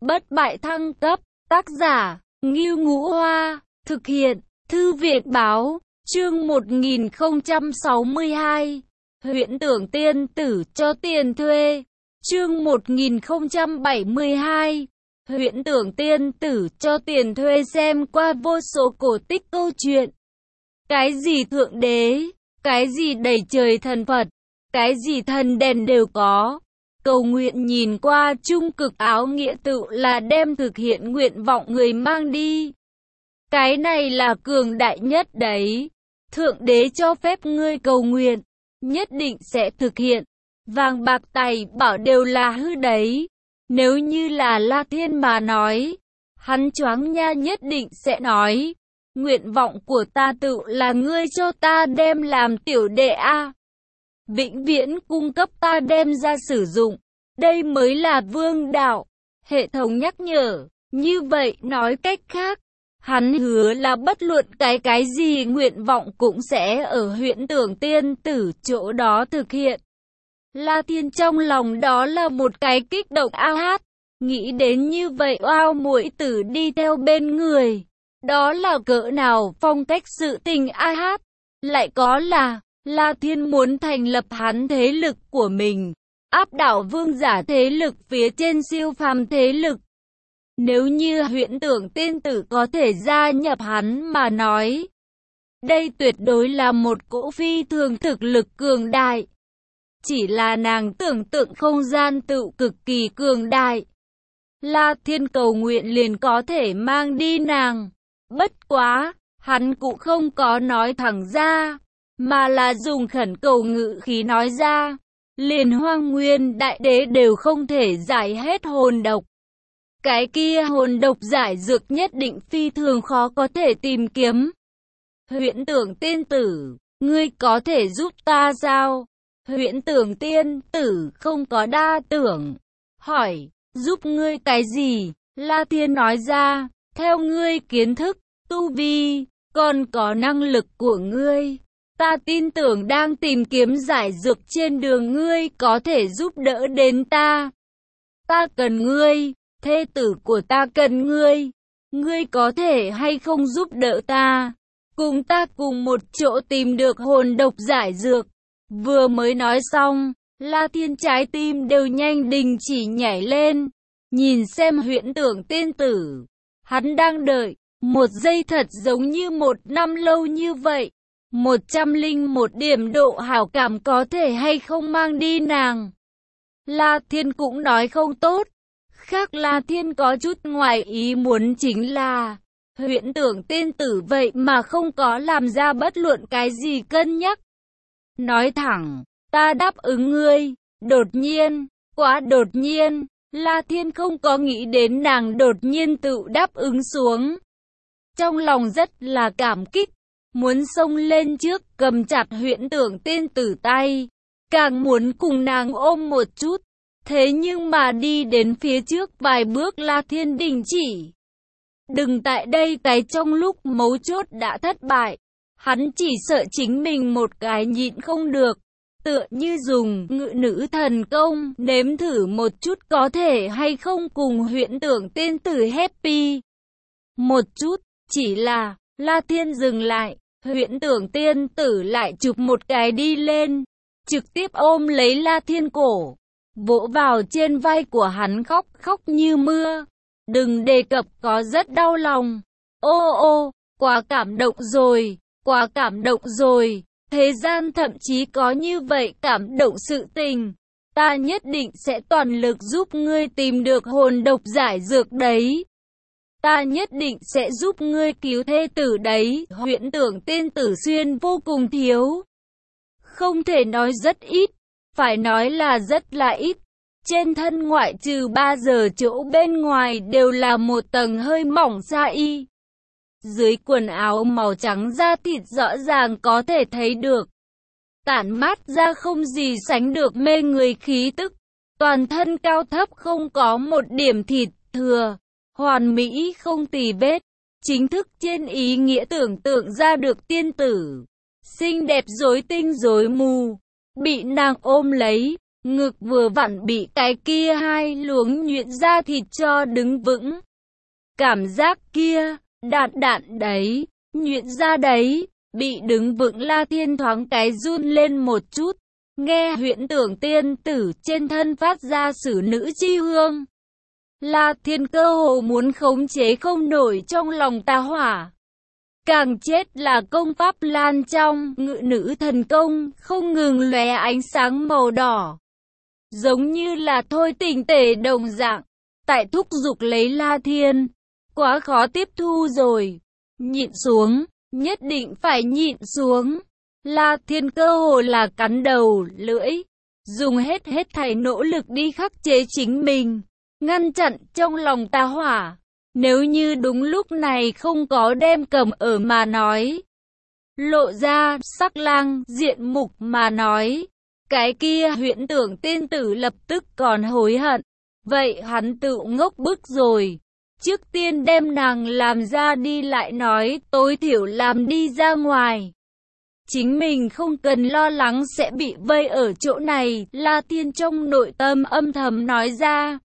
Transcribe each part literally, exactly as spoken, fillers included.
Bất bại thăng cấp, tác giả, Ngưu Ngũ Hoa, thực hiện, Thư viện Báo, chương một nghìn không trăm sáu mươi hai, Huyễn Tưởng Tiên Tử cho tiền thuê, chương một nghìn không trăm bảy mươi hai, Huyễn Tưởng Tiên Tử cho tiền thuê. Xem qua vô số cổ tích câu chuyện, cái gì thượng đế, cái gì đầy trời thần Phật, cái gì thần đèn đều có. Cầu nguyện nhìn qua trung cực áo nghĩa tự là đem thực hiện nguyện vọng người mang đi. Cái này là cường đại nhất đấy. Thượng đế cho phép ngươi cầu nguyện, nhất định sẽ thực hiện. Vàng bạc tài bảo đều là hư đấy. Nếu như là La Thiên mà nói, hắn choáng nha nhất định sẽ nói, nguyện vọng của ta tự là ngươi cho ta đem làm tiểu đệ a, vĩnh viễn cung cấp ta đem ra sử dụng. Đây mới là vương đạo. Hệ thống nhắc nhở. Như vậy nói cách khác, hắn hứa là bất luận cái cái gì nguyện vọng cũng sẽ ở Huyễn Tưởng Tiên Tử chỗ đó thực hiện. La Thiên trong lòng đó là một cái kích động a hát. Nghĩ đến như vậy oao muội tử đi theo bên người. Đó là cỡ nào phong cách sự tình a hát. Lại có là, La Thiên muốn thành lập hắn thế lực của mình, áp đảo vương giả thế lực phía trên siêu phàm thế lực. Nếu như Huyễn Tưởng Tiên Tử có thể gia nhập hắn mà nói, đây tuyệt đối là một cỗ phi thường thực lực cường đại. Chỉ là nàng tưởng tượng không gian tự cực kỳ cường đại, La Thiên cầu nguyện liền có thể mang đi nàng. Bất quá, hắn cũng không có nói thẳng ra, mà là dùng khẩn cầu ngữ khí nói ra. Liền Hoang Nguyên Đại Đế đều không thể giải hết hồn độc. Cái kia hồn độc giải dược nhất định phi thường khó có thể tìm kiếm. Huyễn Tưởng Tiên Tử, ngươi có thể giúp ta sao? Huyễn Tưởng Tiên Tử không có đa tưởng, hỏi, giúp ngươi cái gì? La Thiên nói ra, theo ngươi kiến thức, tu vi, còn có năng lực của ngươi, ta tin tưởng đang tìm kiếm giải dược trên đường ngươi có thể giúp đỡ đến ta. Ta cần ngươi, thê tử của ta cần ngươi. Ngươi có thể hay không giúp đỡ ta? Cùng ta cùng một chỗ tìm được hồn độc giải dược. Vừa mới nói xong, La Thiên trái tim đều nhanh đình chỉ nhảy lên. Nhìn xem Huyễn Tưởng Tiên Tử, hắn đang đợi, một giây thật giống như một năm lâu như vậy. Một trăm linh một điểm độ hảo cảm có thể hay không mang đi nàng. La Thiên cũng nói không tốt. Khác La Thiên có chút ngoài ý muốn chính là Huyễn Tưởng Tiên Tử vậy mà không có làm ra bất luận cái gì cân nhắc. Nói thẳng, ta đáp ứng ngươi. Đột nhiên, quá đột nhiên, La Thiên không có nghĩ đến nàng đột nhiên tự đáp ứng xuống. Trong lòng rất là cảm kích, muốn xông lên trước cầm chặt Huyễn Tưởng Tiên Tử tay, càng muốn cùng nàng ôm một chút. Thế nhưng mà đi đến phía trước vài bước La Thiên đình chỉ. Đừng tại đây cái trong lúc mấu chốt đã thất bại. Hắn chỉ sợ chính mình một cái nhịn không được. Tựa như dùng ngự nữ thần công nếm thử một chút có thể hay không cùng Huyễn Tưởng Tiên Tử happy. Một chút, chỉ là La Thiên dừng lại. Huyễn Tưởng Tiên Tử lại chụp một cái đi lên, trực tiếp ôm lấy La Thiên cổ, vỗ vào trên vai của hắn khóc khóc như mưa. Đừng đề cập có rất đau lòng. Ô ô, quá cảm động rồi, quá cảm động rồi. Thế gian thậm chí có như vậy cảm động sự tình. Ta nhất định sẽ toàn lực giúp ngươi tìm được hồn độc giải dược đấy. Ta nhất định sẽ giúp ngươi cứu thê tử đấy. Huyễn Tưởng Tiên Tử xuyên vô cùng thiếu. Không thể nói rất ít, phải nói là rất là ít. Trên thân ngoại trừ ba giờ chỗ bên ngoài đều là một tầng hơi mỏng da y. Dưới quần áo màu trắng da thịt rõ ràng có thể thấy được. Tản mát ra không gì sánh được mê người khí tức. Toàn thân cao thấp không có một điểm thịt thừa. Hoàn mỹ không tì vết, chính thức trên ý nghĩa tưởng tượng ra được tiên tử. Xinh đẹp rối tinh rối mù, bị nàng ôm lấy, ngực vừa vặn bị cái kia hai luống nhuyễn ra thịt cho đứng vững. Cảm giác kia, đạn đạn đấy, nhuyễn ra đấy, bị đứng vững La Thiên thoáng cái run lên một chút, nghe Huyễn Tưởng tiên tử trên thân phát ra xử nữ chi hương. La Thiên cơ hồ muốn khống chế không nổi trong lòng tà hỏa. Càng chết là công pháp lan trong ngự nữ thần công, không ngừng lóe ánh sáng màu đỏ. Giống như là thôi tình tể đồng dạng, tại thúc giục lấy La Thiên. Quá khó tiếp thu rồi. Nhịn xuống, nhất định phải nhịn xuống. La Thiên cơ hồ là cắn đầu, lưỡi, dùng hết hết thảy nỗ lực đi khắc chế chính mình, ngăn chặn trong lòng tà hỏa. Nếu như đúng lúc này không có đem cầm ở mà nói, lộ ra sắc lang diện mục mà nói, cái kia Huyễn Tưởng tiên tử lập tức còn hối hận. Vậy hắn tự ngốc bức rồi. Trước tiên đem nàng làm ra đi lại nói, tối thiểu làm đi ra ngoài. Chính mình không cần lo lắng sẽ bị vây ở chỗ này, La Thiên trong nội tâm âm thầm nói ra.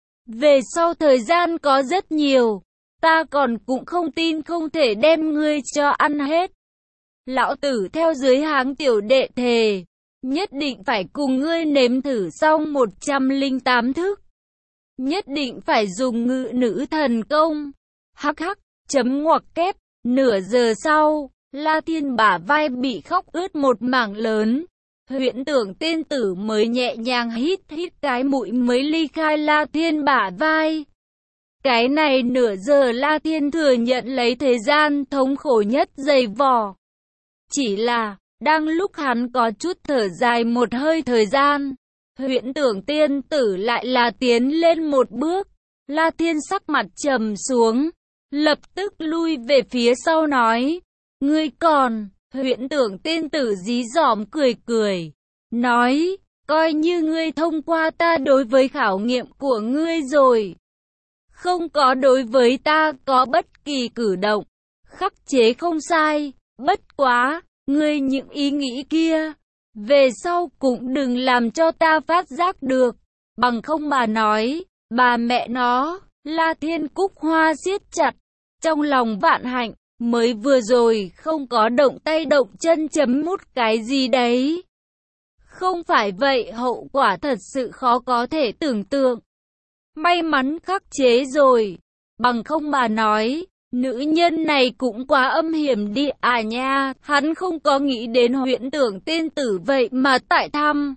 Về sau thời gian có rất nhiều, ta còn cũng không tin không thể đem ngươi cho ăn hết. Lão tử theo dưới háng tiểu đệ thề, nhất định phải cùng ngươi nếm thử xong một trăm lẻ tám thức. Nhất định phải dùng ngự nữ thần công. Hắc hắc, chấm ngoặc kép, nửa giờ sau, La Thiên bả vai bị khóc ướt một mảng lớn. Huyễn Tưởng tiên tử mới nhẹ nhàng hít hít cái mũi mới ly khai La Thiên bả vai. Cái này nửa giờ La Thiên thừa nhận lấy thời gian thống khổ nhất dày vò. Chỉ là, đang lúc hắn có chút thở dài một hơi thời gian, Huyễn Tưởng tiên tử lại là tiến lên một bước. La Thiên sắc mặt trầm xuống, lập tức lui về phía sau nói, ngươi còn, Huyễn Tưởng tiên tử dí dỏm cười cười, nói, coi như ngươi thông qua ta đối với khảo nghiệm của ngươi rồi. Không có đối với ta có bất kỳ cử động, khắc chế không sai, bất quá, ngươi những ý nghĩ kia, về sau cũng đừng làm cho ta phát giác được, bằng không mà nói, bà mẹ nó, La Thiên cúc hoa siết chặt, trong lòng vạn hạnh, mới vừa rồi không có động tay động chân chấm mút cái gì đấy. Không phải vậy hậu quả thật sự khó có thể tưởng tượng. May mắn khắc chế rồi, bằng không mà nói, nữ nhân này cũng quá âm hiểm đi à nha, hắn không có nghĩ đến Huyễn Tưởng tiên tử vậy mà tại thăm.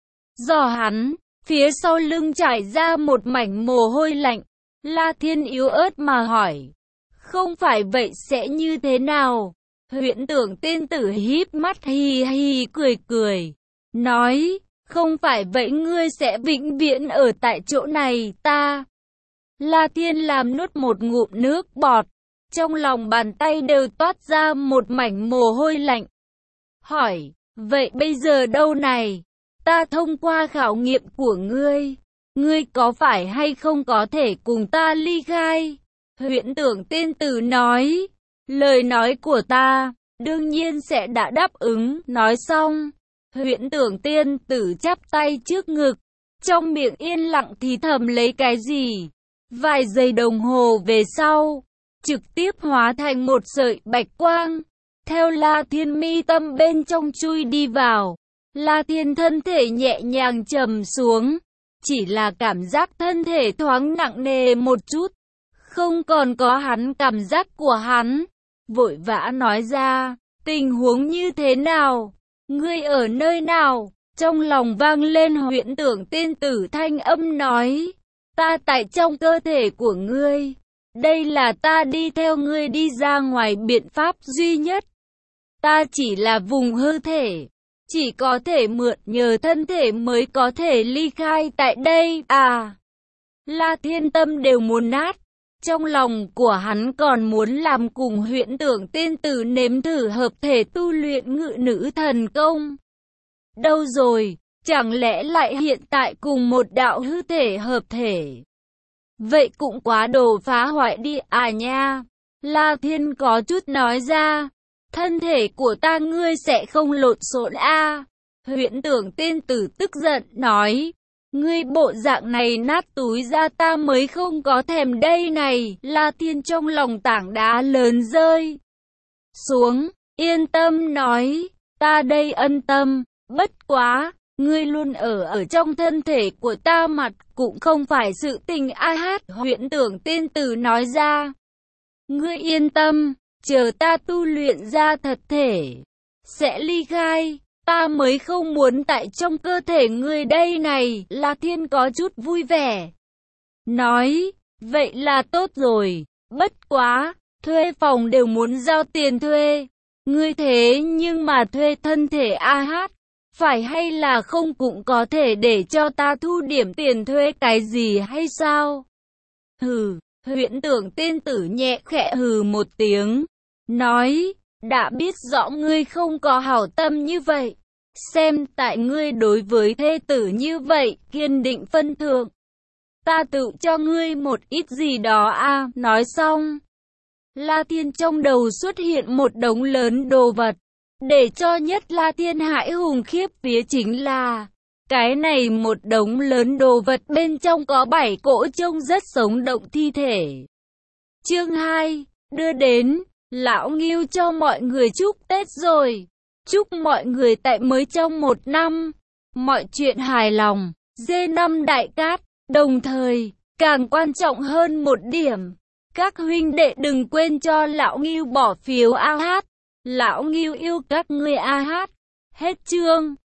Do hắn, phía sau lưng trải ra một mảnh mồ hôi lạnh, La Thiên yếu ớt mà hỏi, không phải vậy sẽ như thế nào? Huyễn Tưởng tiên tử híp mắt hì hì cười cười, nói, không phải vậy ngươi sẽ vĩnh viễn ở tại chỗ này ta. La Thiên làm nuốt một ngụm nước bọt, trong lòng bàn tay đều toát ra một mảnh mồ hôi lạnh. Hỏi, vậy bây giờ đâu này? Ta thông qua khảo nghiệm của ngươi, ngươi có phải hay không có thể cùng ta ly khai? Huyễn Tưởng tiên tử nói, lời nói của ta, đương nhiên sẽ đã đáp ứng. Nói xong, Huyễn Tưởng tiên tử chắp tay trước ngực, trong miệng yên lặng thì thầm lấy cái gì. Vài giây đồng hồ về sau, trực tiếp hóa thành một sợi bạch quang, theo La Thiên mi tâm bên trong chui đi vào. La Thiên thân thể nhẹ nhàng trầm xuống, chỉ là cảm giác thân thể thoáng nặng nề một chút, không còn có hắn cảm giác của hắn, vội vã nói ra, tình huống như thế nào? Ngươi ở nơi nào? Trong lòng vang lên Huyễn Tưởng tiên tử thanh âm nói, ta tại trong cơ thể của ngươi. Đây là ta đi theo ngươi đi ra ngoài biện pháp duy nhất. Ta chỉ là vùng hư thể, chỉ có thể mượn nhờ thân thể mới có thể ly khai tại đây. À, La Thiên tâm đều muốn nát. Trong lòng của hắn còn muốn làm cùng Huyễn Tưởng tiên tử nếm thử hợp thể tu luyện ngự nữ thần công. Đâu rồi, chẳng lẽ lại hiện tại cùng một đạo hư thể hợp thể? Vậy cũng quá đồ phá hoại đi à nha. La Thiên có chút nói ra, thân thể của ta ngươi sẽ không lộn xộn a. Huyễn Tưởng Tiên Tử tức giận nói, ngươi bộ dạng này nát túi ra ta mới không có thèm đây này. La Thiên trong lòng tảng đá lớn rơi xuống, yên tâm nói, ta đây ân tâm, bất quá, ngươi luôn ở ở trong thân thể của ta mặt cũng không phải sự tình ai hát. Huyễn Tưởng Tiên Tử nói ra, ngươi yên tâm, chờ ta tu luyện ra thật thể, sẽ ly khai, ta mới không muốn tại trong cơ thể ngươi đây này. La Thiên có chút vui vẻ, nói, vậy là tốt rồi, bất quá, thuê phòng đều muốn giao tiền thuê, ngươi thế nhưng mà thuê thân thể a hát, phải hay là không cũng có thể để cho ta thu điểm tiền thuê cái gì hay sao? Hừ, Huyễn Tưởng Tiên Tử nhẹ khẽ hừ một tiếng, nói, đã biết rõ ngươi không có hảo tâm như vậy, xem tại ngươi đối với thê tử như vậy, kiên định phân thượng, ta tự cho ngươi một ít gì đó a. Nói xong, La Thiên trong đầu xuất hiện một đống lớn đồ vật, để cho nhất La Thiên hãi hùng khiếp vía chính là, cái này một đống lớn đồ vật bên trong có bảy cỗ trông rất sống động thi thể. Chương hai, đưa đến, lão Ngưu cho mọi người chúc Tết rồi. Chúc mọi người tại mới trong một năm, mọi chuyện hài lòng, dê năm đại cát, đồng thời, càng quan trọng hơn một điểm, các huynh đệ đừng quên cho lão Ngưu bỏ phiếu a hát, lão Ngưu yêu các ngươi a hát. Hết chương.